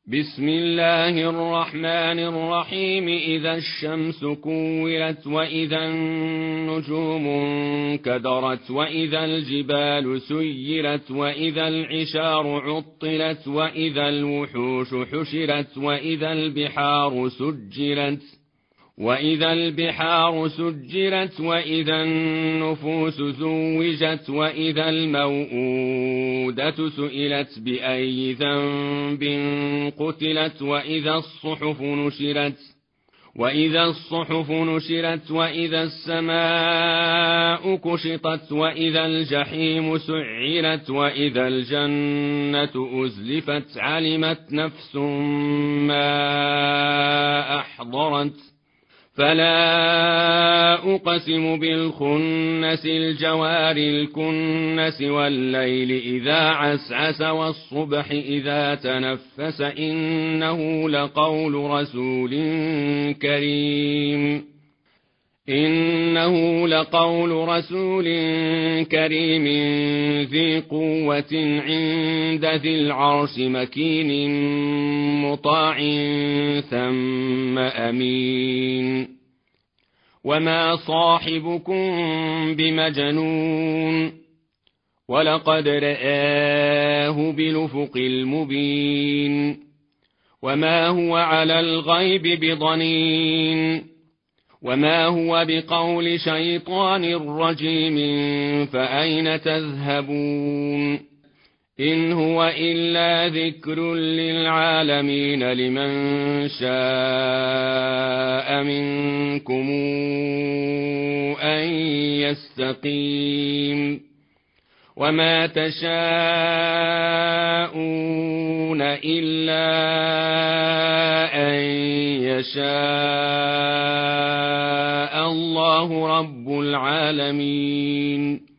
بسم الله الرحمن الرحيم. إذا الشمس كورت وإذا النجوم انكدرت وإذا الجبال سيرت وإذا العشار عطلت وإذا الوحوش حشرت وإذا البحار سجرت وإذا النفوس زوجت وإذا الموءودة سئلت بأي ذنب قتلت وإذا الصحف نشرت وإذا السماء كشطت وإذا الجحيم سعرت وإذا الجنة أزلفت علمت نفس ما أحضرت. فلا أقسم بالخنس الجوار الكنس والليل إذا عسعس والصبح إذا تنفس إنه لقول رسول كريم ذي قوة عند ذي العرش مكين مطاع ثم أمين. وما صاحبكم بمجنون ولقد رآه بالأفق المبين. وما هو على الغيب بضنين وما هو بقول شيطان رجيم فأين تذهبون إن هو إلا ذكر للعالمين لمن شاء منكم أن يستقيم. وما تشاءون إلا أن يشاء الله رب العالمين.